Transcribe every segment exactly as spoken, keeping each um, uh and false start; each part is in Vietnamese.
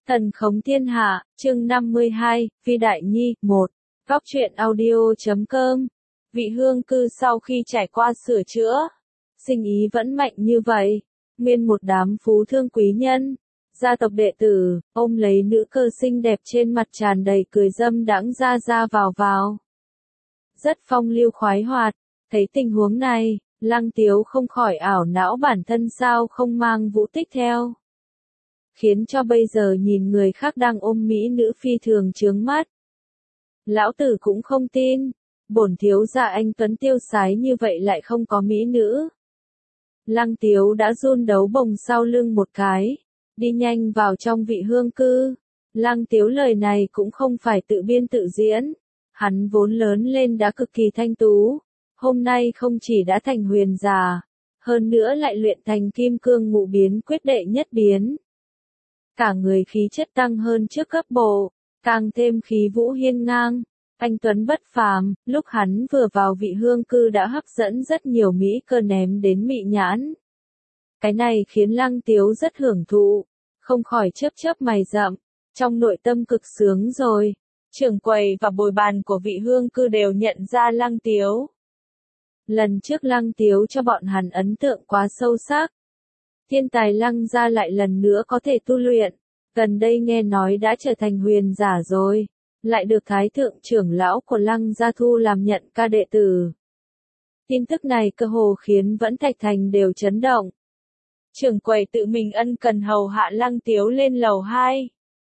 Thần khống thiên hạ, chương năm mươi hai, Phi Đại Nhi, một. Góc truyện audio chấm com. Vị hương cư sau khi trải qua sửa chữa, sinh ý vẫn mạnh như vậy. Nguyên một đám phú thương quý nhân, gia tộc đệ tử, ôm lấy nữ cơ xinh đẹp trên mặt tràn đầy cười dâm đãng ra ra vào vào. Rất phong lưu khoái hoạt, thấy tình huống này, Lăng Tiếu không khỏi ảo não bản thân sao không mang Vũ Tích theo. Khiến cho bây giờ nhìn người khác đang ôm mỹ nữ phi thường chướng mắt. Lão tử cũng không tin, bổn thiếu gia anh tuấn tiêu sái như vậy lại không có mỹ nữ. Lăng Tiếu đã run đấu bồng sau lưng một cái, đi nhanh vào trong vị hương cư. Lăng Tiếu lời này cũng không phải tự biên tự diễn, hắn vốn lớn lên đã cực kỳ thanh tú, hôm nay không chỉ đã thành huyền giả, hơn nữa lại luyện thành kim cương ngũ biến quyết đệ nhất biến. Cả người khí chất tăng hơn trước cấp bộ, càng thêm khí vũ hiên ngang, anh tuấn bất phàm. Lúc hắn vừa vào vị hương cư đã hấp dẫn rất nhiều mỹ cơ ném đến mị nhãn. Cái này khiến Lăng Tiếu rất hưởng thụ, không khỏi chớp chớp mày rậm, trong nội tâm cực sướng rồi. Trưởng quầy và bồi bàn của vị hương cư đều nhận ra Lăng Tiếu. Lần trước Lăng Tiếu cho bọn hắn ấn tượng quá sâu sắc. Thiên tài Lăng gia lại lần nữa có thể tu luyện, gần đây nghe nói đã trở thành huyền giả rồi, lại được Thái thượng trưởng lão của Lăng gia thu làm nhận ca đệ tử. Tin tức này cơ hồ khiến Vẫn Thạch Thành đều chấn động. Trưởng quầy tự mình ân cần hầu hạ Lăng Tiếu lên lầu hai.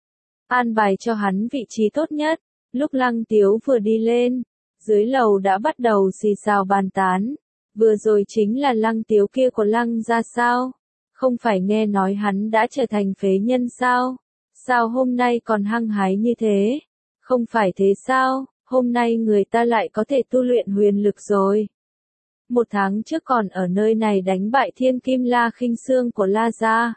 An bài cho hắn vị trí tốt nhất, lúc Lăng Tiếu vừa đi lên, dưới lầu đã bắt đầu xì xào bàn tán. Vừa rồi chính là Lăng Tiếu kia của Lăng gia sao? Không phải nghe nói hắn đã trở thành phế nhân sao? Sao hôm nay còn hăng hái như thế? Không phải thế sao? Hôm nay người ta lại có thể tu luyện huyền lực rồi. Một tháng trước còn ở nơi này đánh bại thiên kim La Khinh Sương của La gia.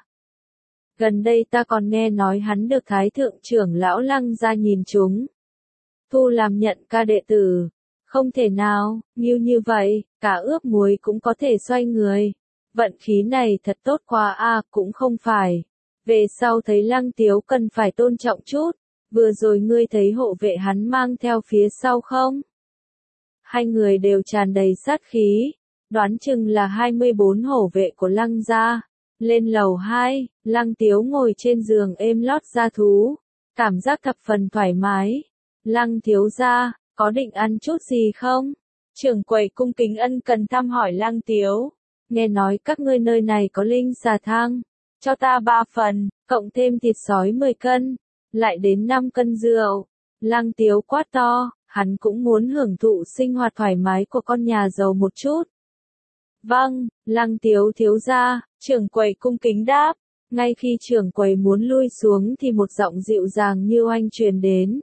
Gần đây ta còn nghe nói hắn được Thái thượng trưởng lão Lăng gia nhìn trúng, thu làm nhận ca đệ tử. Không thể nào, như như vậy, cả ướp muối cũng có thể xoay người. Vận khí này thật tốt quá a, à, cũng không phải. Về sau thấy Lăng Tiếu cần phải tôn trọng chút, vừa rồi ngươi thấy hộ vệ hắn mang theo phía sau không? Hai người đều tràn đầy sát khí, đoán chừng là hai mươi bốn hổ vệ của Lăng gia. Lên lầu hai, Lăng Tiếu ngồi trên giường êm lót da thú, cảm giác thập phần thoải mái. Lăng thiếu gia, có định ăn chút gì không? Trưởng quầy cung kính ân cần thăm hỏi Lăng Tiếu. Nghe nói các ngươi nơi này có linh xà thang, cho ta ba phần, cộng thêm thịt sói mười cân, lại đến năm cân rượu. Lăng Tiếu quát to, hắn cũng muốn hưởng thụ sinh hoạt thoải mái của con nhà giàu một chút. Vâng, Lăng Tiếu thiếu gia, trưởng quầy cung kính đáp. Ngay khi trưởng quầy muốn lui xuống thì một giọng dịu dàng như oanh truyền đến.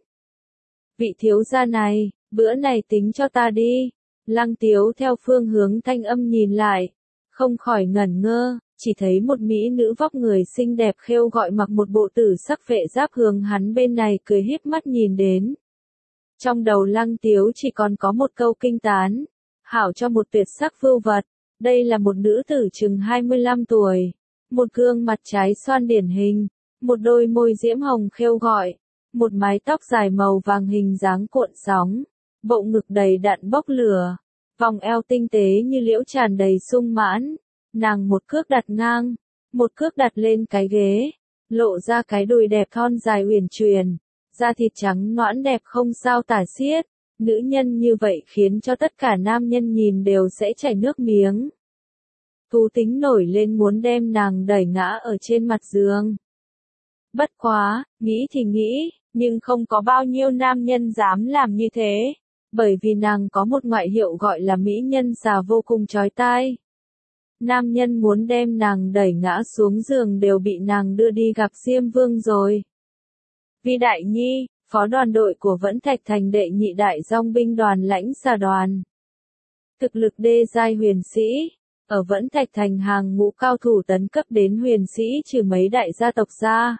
Vị thiếu gia này, bữa này tính cho ta đi. Lăng Tiếu theo phương hướng thanh âm nhìn lại, không khỏi ngẩn ngơ, chỉ thấy một mỹ nữ vóc người xinh đẹp khêu gọi mặc một bộ tử sắc vệ giáp hướng hắn bên này cười híp mắt nhìn đến. Trong đầu Lăng Tiếu chỉ còn có một câu kinh tán, hảo cho một tuyệt sắc vưu vật. Đây là một nữ tử chừng hai mươi lăm tuổi, một gương mặt trái xoan điển hình, một đôi môi diễm hồng khêu gọi, một mái tóc dài màu vàng hình dáng cuộn sóng, bộ ngực đầy đặn bốc lửa, vòng eo tinh tế như liễu tràn đầy sung mãn. Nàng một cước đặt ngang, một cước đặt lên cái ghế, lộ ra cái đùi đẹp thon dài uyển chuyển, da thịt trắng nõn đẹp không sao tả xiết. Nữ nhân như vậy khiến cho tất cả nam nhân nhìn đều sẽ chảy nước miếng. Thú tính nổi lên muốn đem nàng đẩy ngã ở trên mặt giường. Bất quá, nghĩ thì nghĩ, nhưng không có bao nhiêu nam nhân dám làm như thế, bởi vì nàng có một ngoại hiệu gọi là mỹ nhân xà vô cùng chói tai. Nam nhân muốn đem nàng đẩy ngã xuống giường đều bị nàng đưa đi gặp Diêm Vương rồi. Vi Đại Nhi, phó đoàn đội của Vẫn Thạch Thành đệ nhị đại dòng binh đoàn lãnh xà đoàn. Thực lực đê giai huyền sĩ, ở Vẫn Thạch Thành hàng ngũ cao thủ tấn cấp đến huyền sĩ trừ mấy đại gia tộc ra.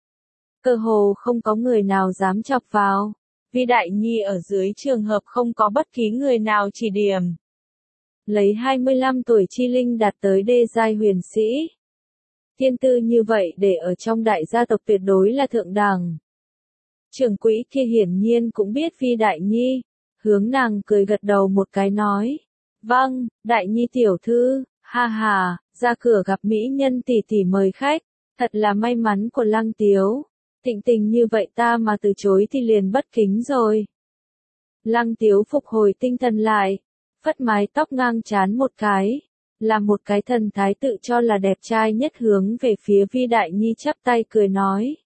Cơ hồ không có người nào dám chọc vào. Vi Đại Nhi ở dưới trường hợp không có bất kỳ người nào chỉ điểm. Lấy hai mươi lăm tuổi chi linh đạt tới đê giai huyền sĩ. Thiên tư như vậy để ở trong đại gia tộc tuyệt đối là thượng đẳng. Trưởng quỹ kia hiển nhiên cũng biết Vi Đại Nhi, hướng nàng cười gật đầu một cái nói. Vâng, Đại Nhi tiểu thư, ha ha, ra cửa gặp mỹ nhân tỷ tỷ mời khách, thật là may mắn của Lăng Tiếu. Thịnh tình như vậy ta mà từ chối thì liền bất kính rồi. Lăng Tiếu phục hồi tinh thần lại, phất mái tóc ngang trán một cái, làm một cái thần thái tự cho là đẹp trai nhất hướng về phía Vi Đại Nhi chắp tay cười nói.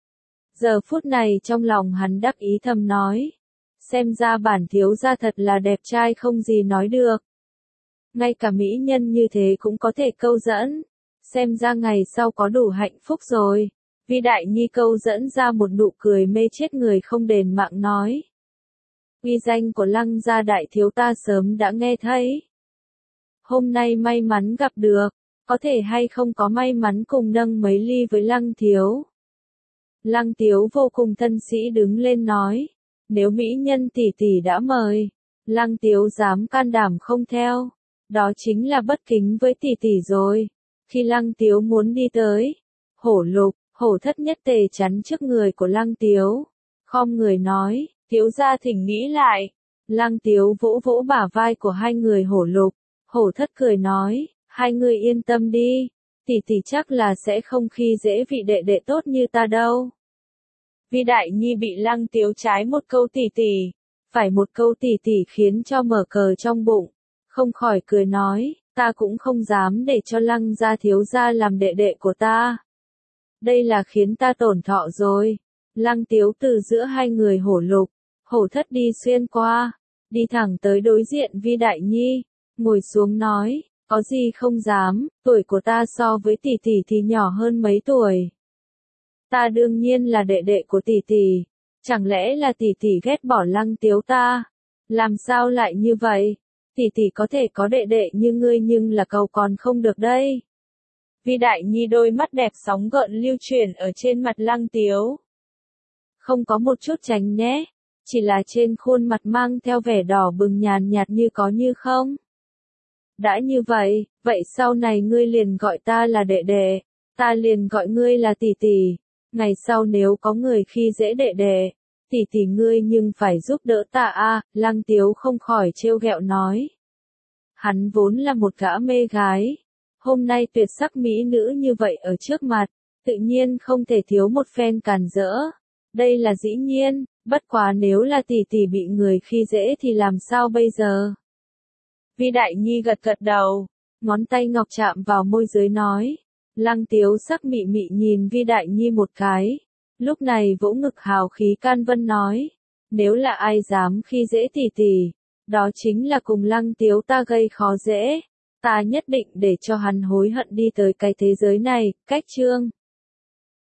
Giờ phút này trong lòng hắn đắc ý thầm nói, xem ra bản thiếu gia thật là đẹp trai không gì nói được. Ngay cả mỹ nhân như thế cũng có thể câu dẫn, xem ra ngày sau có đủ hạnh phúc rồi. Vi Đại Nhi câu dẫn ra một nụ cười mê chết người không đền mạng nói. Uy danh của Lăng gia đại thiếu ta sớm đã nghe thấy. Hôm nay may mắn gặp được, có thể hay không có may mắn cùng nâng mấy ly với Lăng thiếu. Lăng Tiếu vô cùng thân sĩ đứng lên nói, nếu mỹ nhân tỷ tỷ đã mời, Lăng Tiếu dám can đảm không theo, đó chính là bất kính với tỷ tỷ rồi. Khi Lăng Tiếu muốn đi tới, Hổ Lục, Hổ Thất nhất tề chắn trước người của Lăng Tiếu, khom người nói, thiếu gia thỉnh nghĩ lại. Lăng Tiếu vỗ vỗ bả vai của hai người Hổ Lục, Hổ Thất cười nói, hai người yên tâm đi, tỷ tỷ chắc là sẽ không khi dễ vị đệ đệ tốt như ta đâu. Vi Đại Nhi bị Lăng Tiếu trái một câu tỷ tỷ, phải một câu tỷ tỷ khiến cho mở cờ trong bụng, không khỏi cười nói, ta cũng không dám để cho Lăng gia thiếu gia làm đệ đệ của ta. Đây là khiến ta tổn thọ rồi. Lăng Tiếu từ giữa hai người Hổ Lục, Hổ Thất đi xuyên qua, đi thẳng tới đối diện Vi Đại Nhi, ngồi xuống nói, có gì không dám, tuổi của ta so với tỷ tỷ thì nhỏ hơn mấy tuổi. Ta đương nhiên là đệ đệ của tỷ tỷ, chẳng lẽ là tỷ tỷ ghét bỏ Lăng Tiếu ta? Làm sao lại như vậy? Tỷ tỷ có thể có đệ đệ như ngươi nhưng là cầu còn không được đây. Vi Đại Nhi đôi mắt đẹp sóng gợn lưu chuyển ở trên mặt Lăng Tiếu. Không có một chút tránh né, chỉ là trên khuôn mặt mang theo vẻ đỏ bừng nhàn nhạt như có như không. Đã như vậy, vậy sau này ngươi liền gọi ta là đệ đệ, ta liền gọi ngươi là tỷ tỷ. Ngày sau nếu có người khi dễ đệ đệ, tỷ tỷ ngươi nhưng phải giúp đỡ ta a. Lăng Tiếu không khỏi trêu ghẹo nói. Hắn vốn là một gã mê gái, hôm nay tuyệt sắc mỹ nữ như vậy ở trước mặt, tự nhiên không thể thiếu một phen càn rỡ. Đây là dĩ nhiên, bất quá nếu là tỷ tỷ bị người khi dễ thì làm sao bây giờ? Vi Đại Nhi gật gật đầu, ngón tay ngọc chạm vào môi dưới nói. Lăng Tiếu sắc mị mị nhìn Vi Đại Nhi một cái, lúc này vỗ ngực hào khí can vân nói, nếu là ai dám khi dễ tỷ tỷ, đó chính là cùng Lăng Tiếu ta gây khó dễ, ta nhất định để cho hắn hối hận đi tới cái thế giới này. Cách chương